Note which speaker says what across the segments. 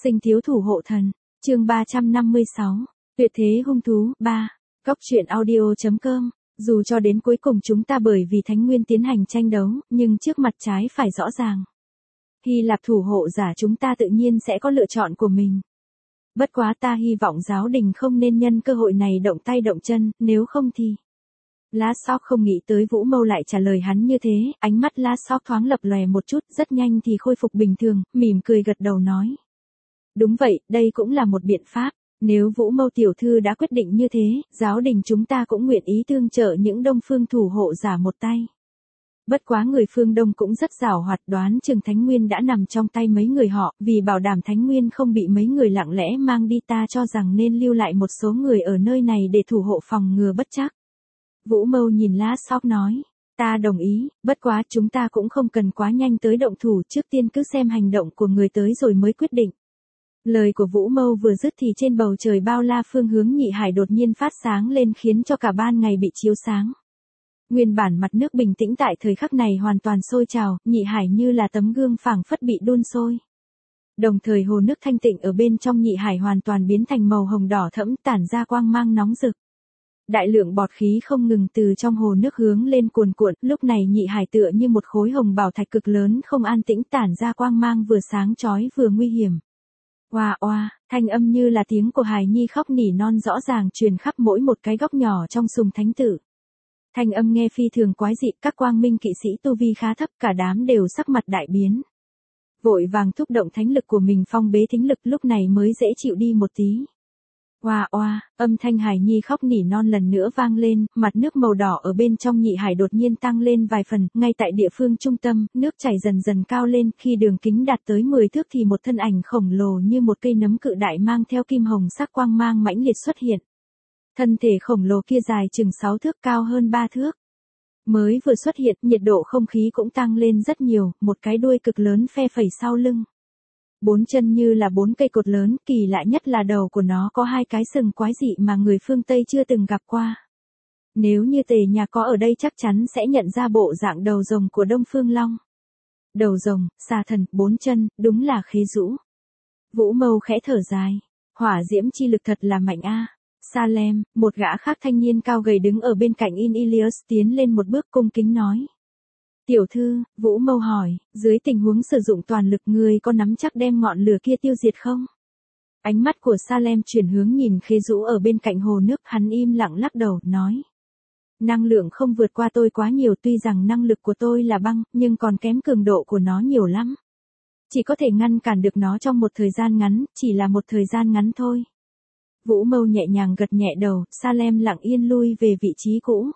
Speaker 1: Sinh thiếu thủ hộ thần, chương 356, tuyệt thế hung thú, 3, Góc truyện audio.com, dù cho đến cuối cùng chúng ta bởi vì Thánh Nguyên tiến hành tranh đấu, nhưng trước mặt trái phải rõ ràng. Hy Lạp thủ hộ giả chúng ta tự nhiên sẽ có lựa chọn của mình. Bất quá ta hy vọng giáo đình không nên nhân cơ hội này động tay động chân, nếu không thì... Lá Sóc không nghĩ tới Vũ Mâu lại trả lời hắn như thế, ánh mắt Lá Sóc thoáng lập lòe một chút, rất nhanh thì khôi phục bình thường, mỉm cười gật đầu nói. Đúng vậy, đây cũng là một biện pháp, nếu Vũ Mâu tiểu thư đã quyết định như thế, giáo đình chúng ta cũng nguyện ý tương trợ những Đông Phương thủ hộ giả một tay. Bất quá người phương Đông cũng rất giàu hoạt, đoán chừng Thánh Nguyên đã nằm trong tay mấy người họ, vì bảo đảm Thánh Nguyên không bị mấy người lặng lẽ mang đi, ta cho rằng nên lưu lại một số người ở nơi này để thủ hộ phòng ngừa bất trắc. Vũ Mâu nhìn Lá Sóc nói, ta đồng ý, bất quá chúng ta cũng không cần quá nhanh tới động thủ, trước tiên cứ xem hành động của người tới rồi mới quyết định. Lời của Vũ Mâu vừa dứt thì trên bầu trời bao la phương hướng Nhị Hải đột nhiên phát sáng lên khiến cho cả ban ngày bị chiếu sáng. Nguyên bản mặt nước bình tĩnh tại thời khắc này hoàn toàn sôi trào, Nhị Hải như là tấm gương phảng phất bị đun sôi. Đồng thời hồ nước thanh tịnh ở bên trong Nhị Hải hoàn toàn biến thành màu hồng đỏ thẫm tản ra quang mang nóng rực. Đại lượng bọt khí không ngừng từ trong hồ nước hướng lên cuồn cuộn, lúc này Nhị Hải tựa như một khối hồng bảo thạch cực lớn không an tĩnh tản ra quang mang vừa sáng chói vừa nguy hiểm. Oa oa, thanh âm như là tiếng của hài nhi khóc nỉ non rõ ràng truyền khắp mỗi một cái góc nhỏ trong sùng thánh tử. Thanh âm nghe phi thường quái dị, các quang minh kỵ sĩ tu vi khá thấp, cả đám đều sắc mặt đại biến. Vội vàng thúc động thánh lực của mình phong bế thính lực, lúc này mới dễ chịu đi một tí. Oa oa, âm thanh hài nhi khóc nỉ non lần nữa vang lên, mặt nước màu đỏ ở bên trong Nhị Hải đột nhiên tăng lên vài phần, ngay tại địa phương trung tâm, nước chảy dần dần cao lên, khi đường kính đạt tới 10 thước thì một thân ảnh khổng lồ như một cây nấm cự đại mang theo kim hồng sắc quang mang mãnh liệt xuất hiện. Thân thể khổng lồ kia dài chừng 6 thước, cao hơn 3 thước. Mới vừa xuất hiện, nhiệt độ không khí cũng tăng lên rất nhiều, một cái đuôi cực lớn phe phẩy sau lưng. 4 chân như là 4 cây cột lớn, kỳ lạ nhất là đầu của nó có 2 cái sừng quái dị mà người phương Tây chưa từng gặp qua. Nếu như Tề nhà có ở đây chắc chắn sẽ nhận ra bộ dạng đầu rồng của Đông Phương Long. Đầu rồng, xà thần, 4 chân, đúng là Khế Dũ. Vũ Mâu khẽ thở dài, hỏa diễm chi lực thật là mạnh a. Salem, một gã khác thanh niên cao gầy đứng ở bên cạnh Ilias tiến lên một bước cung kính nói. Tiểu thư, Vũ Mâu hỏi, dưới tình huống sử dụng toàn lực ngươi có nắm chắc đem ngọn lửa kia tiêu diệt không? Ánh mắt của Salem chuyển hướng nhìn Khế Dũ ở bên cạnh hồ nước, hắn im lặng lắc đầu, nói. Năng lượng không vượt qua tôi quá nhiều, tuy rằng năng lực của tôi là băng, nhưng còn kém cường độ của nó nhiều lắm. Chỉ có thể ngăn cản được nó trong một thời gian ngắn, chỉ là một thời gian ngắn thôi. Vũ Mâu nhẹ nhàng gật nhẹ đầu, Salem lặng yên lui về vị trí cũ.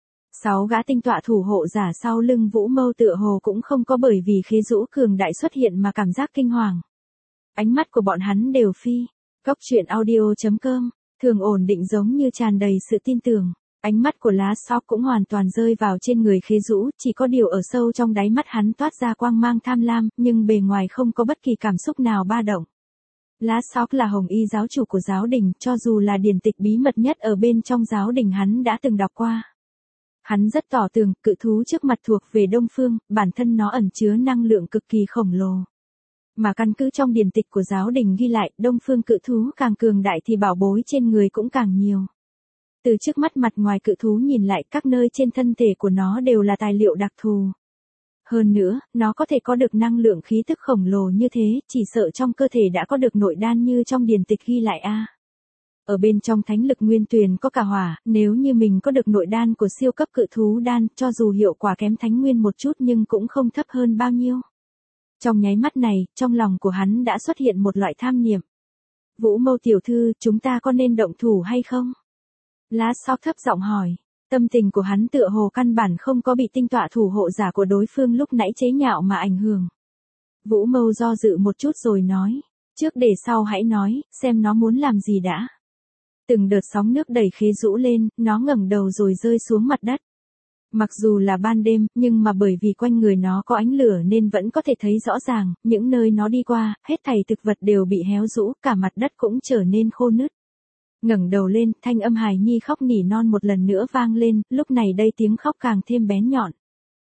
Speaker 1: 6 gã tinh tọa thủ hộ giả sau lưng Vũ Mâu tựa hồ cũng không có bởi vì Khế Dũ cường đại xuất hiện mà cảm giác kinh hoàng. Ánh mắt của bọn hắn đều phi. Góc truyện audio.com, thường ổn định giống như tràn đầy sự tin tưởng. Ánh mắt của Lá Sóc cũng hoàn toàn rơi vào trên người Khế Dũ, chỉ có điều ở sâu trong đáy mắt hắn toát ra quang mang tham lam, nhưng bề ngoài không có bất kỳ cảm xúc nào ba động. Lá Sóc là Hồng Y giáo chủ của giáo đình, cho dù là điển tịch bí mật nhất ở bên trong giáo đình hắn đã từng đọc qua. Hắn rất tỏ tường, cự thú trước mặt thuộc về Đông Phương, bản thân nó ẩn chứa năng lượng cực kỳ khổng lồ. Mà căn cứ trong điển tịch của giáo đình ghi lại, Đông Phương cự thú càng cường đại thì bảo bối trên người cũng càng nhiều. Từ trước mắt mặt ngoài cự thú nhìn lại, các nơi trên thân thể của nó đều là tài liệu đặc thù. Hơn nữa, nó có thể có được năng lượng khí tức khổng lồ như thế, chỉ sợ trong cơ thể đã có được nội đan như trong điển tịch ghi lại a. Ở bên trong thánh lực nguyên tuyền có cả hỏa, nếu như mình có được nội đan của siêu cấp cự thú đan, cho dù hiệu quả kém thánh nguyên một chút nhưng cũng không thấp hơn bao nhiêu. Trong nháy mắt này, trong lòng của hắn đã xuất hiện một loại tham niệm. Vũ Mâu tiểu thư, chúng ta có nên động thủ hay không? Lá Sóc thấp giọng hỏi. Tâm tình của hắn tựa hồ căn bản không có bị tinh tọa thủ hộ giả của đối phương lúc nãy chế nhạo mà ảnh hưởng. Vũ Mâu do dự một chút rồi nói. Trước để sau hãy nói, xem nó muốn làm gì đã. Từng đợt sóng nước đẩy Khế Dũ lên, nó ngẩng đầu rồi rơi xuống mặt đất. Mặc dù là ban đêm, nhưng mà bởi vì quanh người nó có ánh lửa nên vẫn có thể thấy rõ ràng, những nơi nó đi qua, hết thảy thực vật đều bị héo rũ, cả mặt đất cũng trở nên khô nứt. Ngẩng đầu lên, thanh âm hài nhi khóc nỉ non một lần nữa vang lên, lúc này đây tiếng khóc càng thêm bén nhọn.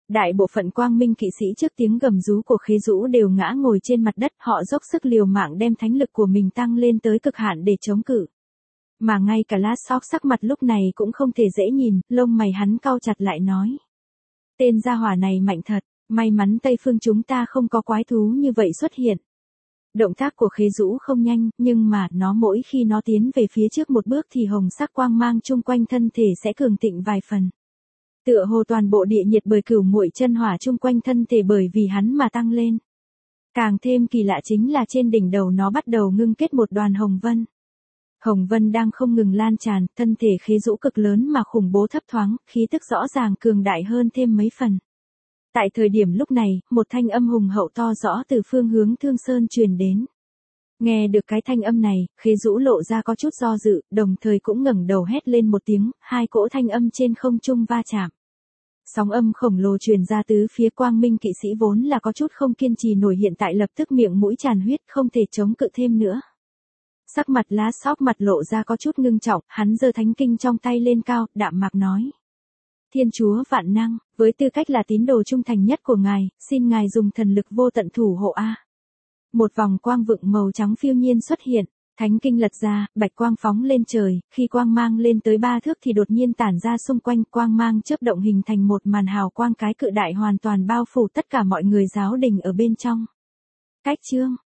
Speaker 1: Đại bộ phận quang minh kỵ sĩ trước tiếng gầm rú của Khế Dũ đều ngã ngồi trên mặt đất, họ dốc sức liều mạng đem thánh lực của mình tăng lên tới cực hạn để chống cự. Mà ngay cả Lashok sắc mặt lúc này cũng không thể dễ nhìn, lông mày hắn cau chặt lại nói. Tên gia hỏa này mạnh thật, may mắn Tây Phương chúng ta không có quái thú như vậy xuất hiện. Động tác của Khế Dũ không nhanh, nhưng mà nó mỗi khi nó tiến về phía trước một bước thì hồng sắc quang mang chung quanh thân thể sẽ cường thịnh vài phần. Tựa hồ toàn bộ địa nhiệt bởi cửu muội chân hỏa chung quanh thân thể bởi vì hắn mà tăng lên. Càng thêm kỳ lạ chính là trên đỉnh đầu nó bắt đầu ngưng kết một đoàn hồng vân. Hồng vân đang không ngừng lan tràn, thân thể Khế Dũ cực lớn mà khủng bố thấp thoáng, khí tức rõ ràng cường đại hơn thêm mấy phần. Tại thời điểm lúc này, một thanh âm hùng hậu to rõ từ phương hướng Thương Sơn truyền đến. Nghe được cái thanh âm này, Khế Dũ lộ ra có chút do dự, đồng thời cũng ngẩng đầu hét lên một tiếng, hai cỗ thanh âm trên không trung va chạm. Sóng âm khổng lồ truyền ra tứ phía quang minh kỵ sĩ vốn là có chút không kiên trì nổi hiện tại lập tức miệng mũi tràn huyết không thể chống cự thêm nữa. Sắc mặt Lashok mặt lộ ra có chút ngưng trọng, hắn giơ thánh kinh trong tay lên cao, đạm mạc nói. Thiên Chúa vạn năng, với tư cách là tín đồ trung thành nhất của ngài, xin ngài dùng thần lực vô tận thủ hộ a. Một vòng quang vựng màu trắng phiêu nhiên xuất hiện, thánh kinh lật ra, bạch quang phóng lên trời, khi quang mang lên tới 3 thước thì đột nhiên tản ra xung quanh, quang mang chớp động hình thành một màn hào quang cái cự đại hoàn toàn bao phủ tất cả mọi người giáo đình ở bên trong. Cách chương